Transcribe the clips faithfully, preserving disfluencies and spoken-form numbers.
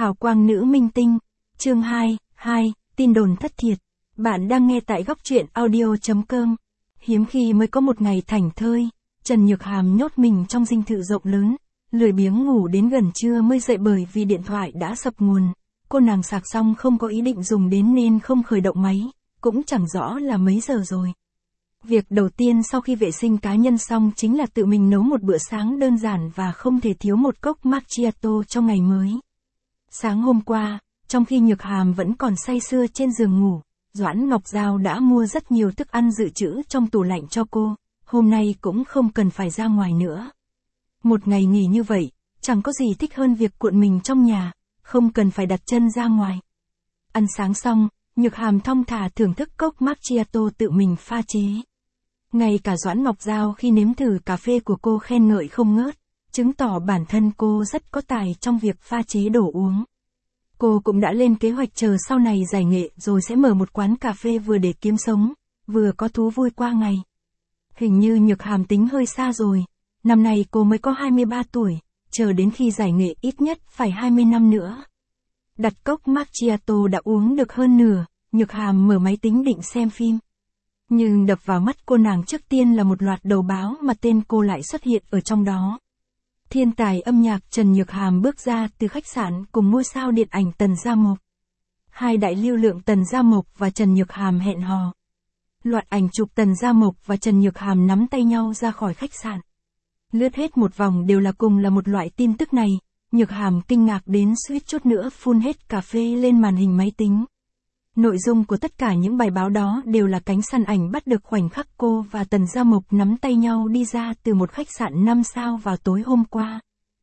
Hào quang nữ minh tinh, chương hai, hai, tin đồn thất thiệt. Bạn đang nghe tại góc truyện audio chấm com. Hiếm khi mới có một ngày thảnh thơi, Trần Nhược Hàm nhốt mình trong dinh thự rộng lớn, lười biếng ngủ đến gần trưa mới dậy bởi vì điện thoại đã sập nguồn. Cô nàng sạc xong không có ý định dùng đến nên không khởi động máy, cũng chẳng rõ là mấy giờ rồi. Việc đầu tiên sau khi vệ sinh cá nhân xong chính là tự mình nấu một bữa sáng đơn giản và không thể thiếu một cốc macchiato trong ngày mới. Sáng hôm qua, trong khi Nhược Hàm vẫn còn say sưa trên giường ngủ, Doãn Ngọc Giao đã mua rất nhiều thức ăn dự trữ trong tủ lạnh cho cô, hôm nay cũng không cần phải ra ngoài nữa. Một ngày nghỉ như vậy, chẳng có gì thích hơn việc cuộn mình trong nhà, không cần phải đặt chân ra ngoài. Ăn sáng xong, Nhược Hàm thong thả thưởng thức cốc macchiato tự mình pha chế. Ngay cả Doãn Ngọc Giao khi nếm thử cà phê của cô khen ngợi không ngớt, chứng tỏ bản thân cô rất có tài trong việc pha chế đồ uống. Cô cũng đã lên kế hoạch chờ sau này giải nghệ rồi sẽ mở một quán cà phê vừa để kiếm sống, vừa có thú vui qua ngày. Hình như Nhược Hàm tính hơi xa rồi, năm nay cô mới có hai mươi ba tuổi, chờ đến khi giải nghệ ít nhất phải hai mươi năm nữa. Đặt cốc macchiato đã uống được hơn nửa, Nhược Hàm mở máy tính định xem phim. Nhưng đập vào mắt cô nàng trước tiên là một loạt đầu báo mà tên cô lại xuất hiện ở trong đó. Thiên tài âm nhạc Trần Nhược Hàm bước ra từ khách sạn cùng ngôi sao điện ảnh Tần Gia Mộc. Hai đại lưu lượng Tần Gia Mộc và Trần Nhược Hàm hẹn hò. Loạt ảnh chụp Tần Gia Mộc và Trần Nhược Hàm nắm tay nhau ra khỏi khách sạn. Lướt hết một vòng đều là cùng là một loại tin tức này, Nhược Hàm kinh ngạc đến suýt chút nữa phun hết cà phê lên màn hình máy tính. Nội dung của tất cả những bài báo đó đều là cánh săn ảnh bắt được khoảnh khắc cô và Tần Gia Mộc nắm tay nhau đi ra từ một khách sạn năm sao vào tối hôm qua.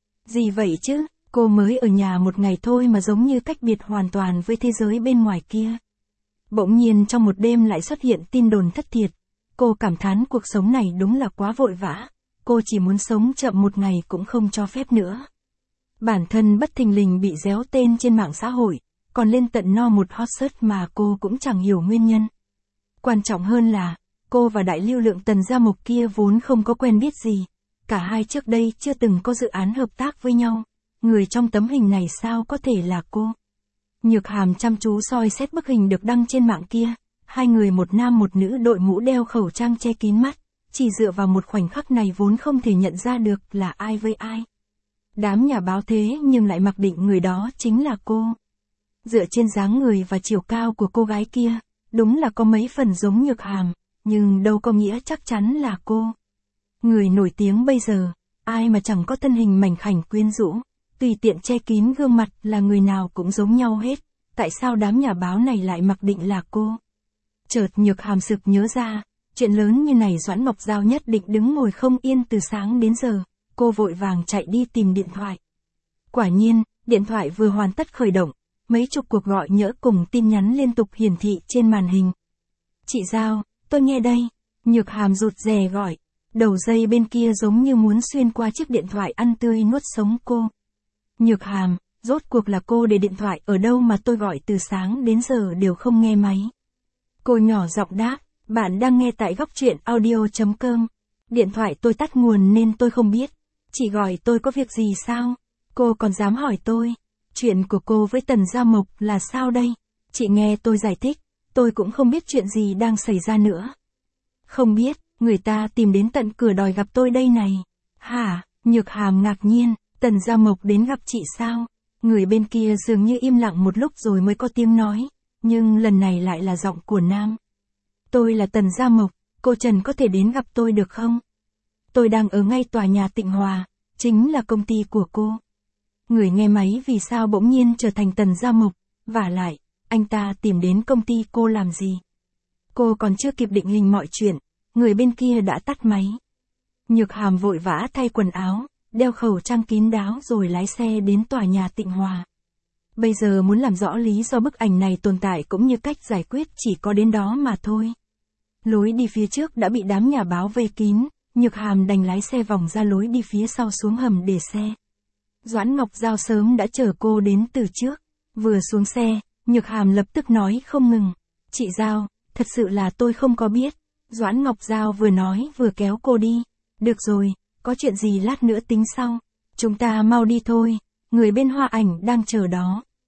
Gì vậy chứ, cô mới ở nhà một ngày thôi mà giống như cách biệt hoàn toàn với thế giới bên ngoài kia. Bỗng nhiên trong một đêm lại xuất hiện tin đồn thất thiệt, cô cảm thán cuộc sống này đúng là quá vội vã, cô chỉ muốn sống chậm một ngày cũng không cho phép nữa. Bản thân bất thình lình bị réo tên trên mạng xã hội, còn lên tận no một hot search mà cô cũng chẳng hiểu nguyên nhân. Quan trọng hơn là, cô và đại lưu lượng Tần Gia Mộc kia vốn không có quen biết gì, cả hai trước đây chưa từng có dự án hợp tác với nhau, người trong tấm hình này sao có thể là cô. Nhược Hàm chăm chú soi xét bức hình được đăng trên mạng kia, hai người một nam một nữ đội mũ đeo khẩu trang che kín mắt, chỉ dựa vào một khoảnh khắc này vốn không thể nhận ra được là ai với ai. Đám nhà báo thế nhưng lại mặc định người đó chính là cô. Dựa trên dáng người và chiều cao của cô gái kia, đúng là có mấy phần giống Nhược Hàm, nhưng đâu có nghĩa chắc chắn là cô. Người nổi tiếng bây giờ, ai mà chẳng có thân hình mảnh khảnh quyến rũ, tùy tiện che kín gương mặt là người nào cũng giống nhau hết, tại sao đám nhà báo này lại mặc định là cô? Chợt Nhược Hàm sực nhớ ra, chuyện lớn như này Doãn Ngọc Giao nhất định đứng ngồi không yên từ sáng đến giờ, cô vội vàng chạy đi tìm điện thoại. Quả nhiên, điện thoại vừa hoàn tất khởi động, mấy chục cuộc gọi nhỡ cùng tin nhắn liên tục hiển thị trên màn hình. Chị Giao, tôi nghe đây. Nhược Hàm rụt rè gọi. Đầu dây bên kia giống như muốn xuyên qua chiếc điện thoại ăn tươi nuốt sống cô. Nhược Hàm, rốt cuộc là cô để điện thoại ở đâu mà tôi gọi từ sáng đến giờ đều không nghe máy. Cô nhỏ giọng đáp, bạn đang nghe tại góc truyện audio chấm com. Điện thoại tôi tắt nguồn nên tôi không biết. Chị gọi tôi có việc gì sao? Cô còn dám hỏi tôi. Chuyện của cô với Tần Gia Mộc là sao đây? Chị nghe tôi giải thích, tôi cũng không biết chuyện gì đang xảy ra nữa. Không biết, người ta tìm đến tận cửa đòi gặp tôi đây này. Hả? Nhược Hàm ngạc nhiên, Tần Gia Mộc đến gặp chị sao? Người bên kia dường như im lặng một lúc rồi mới có tiếng nói, nhưng lần này lại là giọng của nam. Tôi là Tần Gia Mộc, cô Trần có thể đến gặp tôi được không? Tôi đang ở ngay tòa nhà Tịnh Hòa, chính là công ty của cô. Người nghe máy vì sao bỗng nhiên trở thành Tần Gia Mộc, vả lại, anh ta tìm đến công ty cô làm gì? Cô còn chưa kịp định hình mọi chuyện, người bên kia đã tắt máy. Nhược Hàm vội vã thay quần áo, đeo khẩu trang kín đáo rồi lái xe đến tòa nhà Tịnh Hòa. Bây giờ muốn làm rõ lý do bức ảnh này tồn tại cũng như cách giải quyết chỉ có đến đó mà thôi. Lối đi phía trước đã bị đám nhà báo vây kín, Nhược Hàm đành lái xe vòng ra lối đi phía sau xuống hầm để xe. Doãn Ngọc Giao sớm đã chờ cô đến từ trước. Vừa xuống xe, Nhược Hàm lập tức nói không ngừng. Chị Giao, thật sự là tôi không có biết. Doãn Ngọc Giao vừa nói vừa kéo cô đi. Được rồi, có chuyện gì lát nữa tính sau. Chúng ta mau đi thôi, người bên Hoa Ảnh đang chờ đó.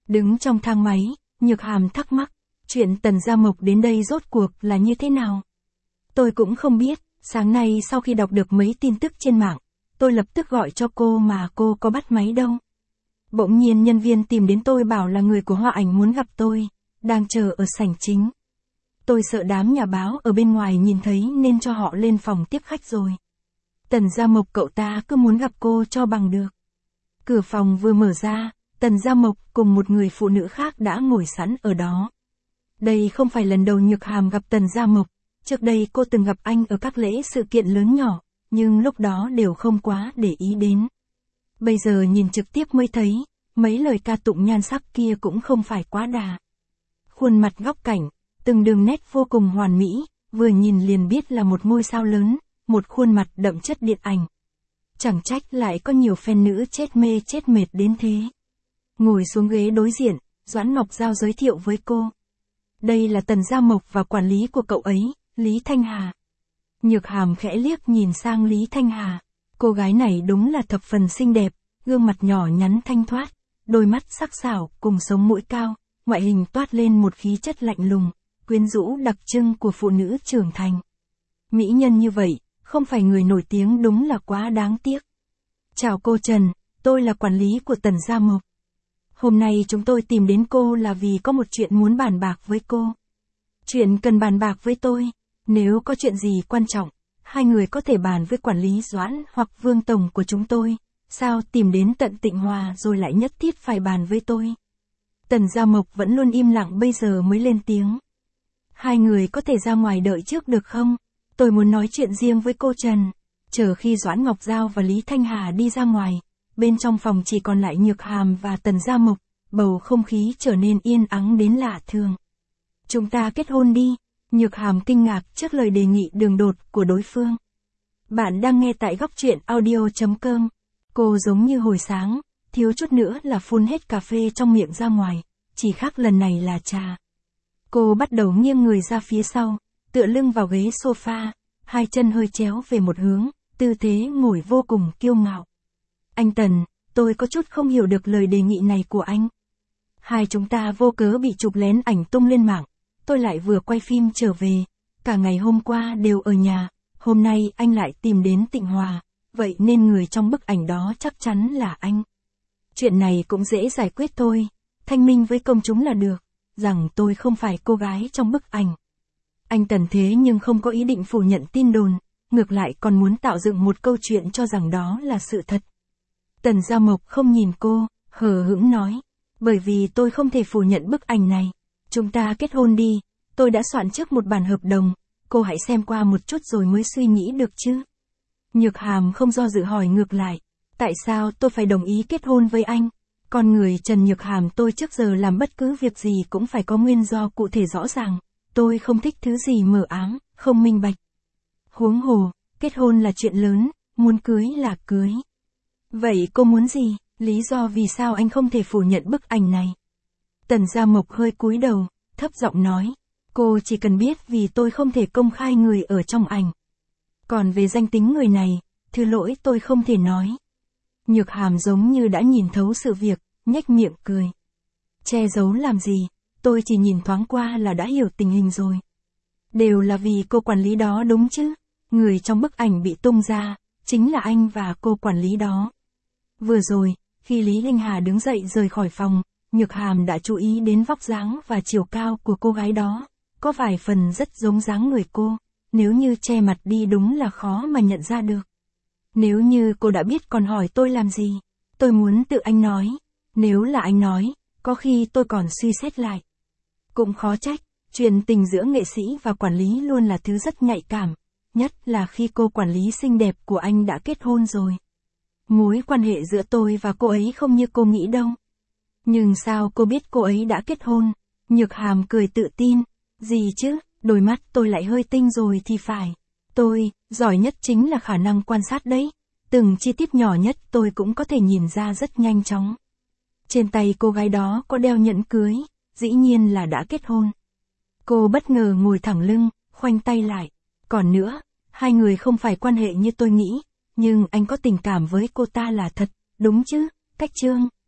Đứng trong thang máy, Nhược Hàm thắc mắc, chuyện Tần Gia Mộc đến đây rốt cuộc là như thế nào? Tôi cũng không biết, sáng nay sau khi đọc được mấy tin tức trên mạng, tôi lập tức gọi cho cô mà cô có bắt máy đâu. Bỗng nhiên nhân viên tìm đến tôi bảo là người của Hoa Ảnh muốn gặp tôi, đang chờ ở sảnh chính. Tôi sợ đám nhà báo ở bên ngoài nhìn thấy nên cho họ lên phòng tiếp khách rồi. Tần Gia Mộc cậu ta cứ muốn gặp cô cho bằng được. Cửa phòng vừa mở ra, Tần Gia Mộc cùng một người phụ nữ khác đã ngồi sẵn ở đó. Đây không phải lần đầu Nhược Hàm gặp Tần Gia Mộc, trước đây cô từng gặp anh ở các lễ sự kiện lớn nhỏ, nhưng lúc đó đều không quá để ý đến. Bây giờ nhìn trực tiếp mới thấy, mấy lời ca tụng nhan sắc kia cũng không phải quá đà. Khuôn mặt góc cạnh, từng đường nét vô cùng hoàn mỹ, vừa nhìn liền biết là một ngôi sao lớn, một khuôn mặt đậm chất điện ảnh. Chẳng trách lại có nhiều fan nữ chết mê chết mệt đến thế. Ngồi xuống ghế đối diện, Doãn Ngọc Giao giới thiệu với cô. Đây là Tần Gia Mộc và quản lý của cậu ấy, Lý Thanh Hà. Nhược Hàm khẽ liếc nhìn sang Lý Thanh Hà. Cô gái này đúng là thập phần xinh đẹp, gương mặt nhỏ nhắn thanh thoát, đôi mắt sắc sảo cùng sống mũi cao, ngoại hình toát lên một khí chất lạnh lùng, quyến rũ đặc trưng của phụ nữ trưởng thành. Mỹ nhân như vậy, không phải người nổi tiếng đúng là quá đáng tiếc. Chào cô Trần, tôi là quản lý của Tần Gia Mộc. Hôm nay chúng tôi tìm đến cô là vì có một chuyện muốn bàn bạc với cô. Chuyện cần bàn bạc với tôi, nếu có chuyện gì quan trọng, hai người có thể bàn với quản lý Doãn hoặc Vương Tổng của chúng tôi, sao tìm đến tận Tịnh Hòa rồi lại nhất thiết phải bàn với tôi. Tần Gia Mộc vẫn luôn im lặng bây giờ mới lên tiếng. Hai người có thể ra ngoài đợi trước được không? Tôi muốn nói chuyện riêng với cô Trần. Chờ khi Doãn Ngọc Giao và Lý Thanh Hà đi ra ngoài, bên trong phòng chỉ còn lại Nhược Hàm và Tần Gia Mộc, bầu không khí trở nên yên ắng đến lạ thường. Chúng ta kết hôn đi. Nhược Hàm kinh ngạc trước lời đề nghị đường đột của đối phương. Bạn đang nghe tại góc truyện audio chấm com. Cô giống như hồi sáng, thiếu chút nữa là phun hết cà phê trong miệng ra ngoài, chỉ khác lần này là trà. Cô bắt đầu nghiêng người ra phía sau, tựa lưng vào ghế sofa, hai chân hơi chéo về một hướng, tư thế ngồi vô cùng kiêu ngạo. Anh Tần, tôi có chút không hiểu được lời đề nghị này của anh. Hai chúng ta vô cớ bị chụp lén ảnh tung lên mạng, tôi lại vừa quay phim trở về, cả ngày hôm qua đều ở nhà, hôm nay anh lại tìm đến Tịnh Hòa, vậy nên người trong bức ảnh đó chắc chắn là anh. Chuyện này cũng dễ giải quyết thôi, thanh minh với công chúng là được, rằng tôi không phải cô gái trong bức ảnh. Anh Tần thế nhưng không có ý định phủ nhận tin đồn, ngược lại còn muốn tạo dựng một câu chuyện cho rằng đó là sự thật. Tần Gia Mộc không nhìn cô, hờ hững nói, bởi vì tôi không thể phủ nhận bức ảnh này. Chúng ta kết hôn đi, tôi đã soạn trước một bản hợp đồng, cô hãy xem qua một chút rồi mới suy nghĩ được chứ. Nhược Hàm không do dự hỏi ngược lại, tại sao tôi phải đồng ý kết hôn với anh? Con người Trần Nhược Hàm tôi trước giờ làm bất cứ việc gì cũng phải có nguyên do cụ thể rõ ràng, tôi không thích thứ gì mờ ám, không minh bạch. Huống hồ, kết hôn là chuyện lớn, muốn cưới là cưới. Vậy cô muốn gì? Lý do vì sao anh không thể phủ nhận bức ảnh này? Tần Gia Mộc hơi cúi đầu, thấp giọng nói, cô chỉ cần biết vì tôi không thể công khai người ở trong ảnh. Còn về danh tính người này, thứ lỗi tôi không thể nói. Nhược Hàm giống như đã nhìn thấu sự việc, nhếch miệng cười. Che giấu làm gì, tôi chỉ nhìn thoáng qua là đã hiểu tình hình rồi. Đều là vì cô quản lý đó đúng chứ, người trong bức ảnh bị tung ra, chính là anh và cô quản lý đó. Vừa rồi, khi Lý Thanh Hà đứng dậy rời khỏi phòng, Nhược Hàm đã chú ý đến vóc dáng và chiều cao của cô gái đó, có vài phần rất giống dáng người cô, nếu như che mặt đi đúng là khó mà nhận ra được. Nếu như cô đã biết còn hỏi tôi làm gì, tôi muốn tự anh nói, nếu là anh nói, có khi tôi còn suy xét lại. Cũng khó trách, chuyện tình giữa nghệ sĩ và quản lý luôn là thứ rất nhạy cảm, nhất là khi cô quản lý xinh đẹp của anh đã kết hôn rồi. Mối quan hệ giữa tôi và cô ấy không như cô nghĩ đâu. Nhưng sao cô biết cô ấy đã kết hôn? Nhược Hàm cười tự tin. Gì chứ, đôi mắt tôi lại hơi tinh rồi thì phải. Tôi, giỏi nhất chính là khả năng quan sát đấy. Từng chi tiết nhỏ nhất tôi cũng có thể nhìn ra rất nhanh chóng. Trên tay cô gái đó có đeo nhẫn cưới, dĩ nhiên là đã kết hôn. Cô bất ngờ ngồi thẳng lưng, khoanh tay lại. Còn nữa, hai người không phải quan hệ như tôi nghĩ, nhưng anh có tình cảm với cô ta là thật, đúng chứ? Cách Trương,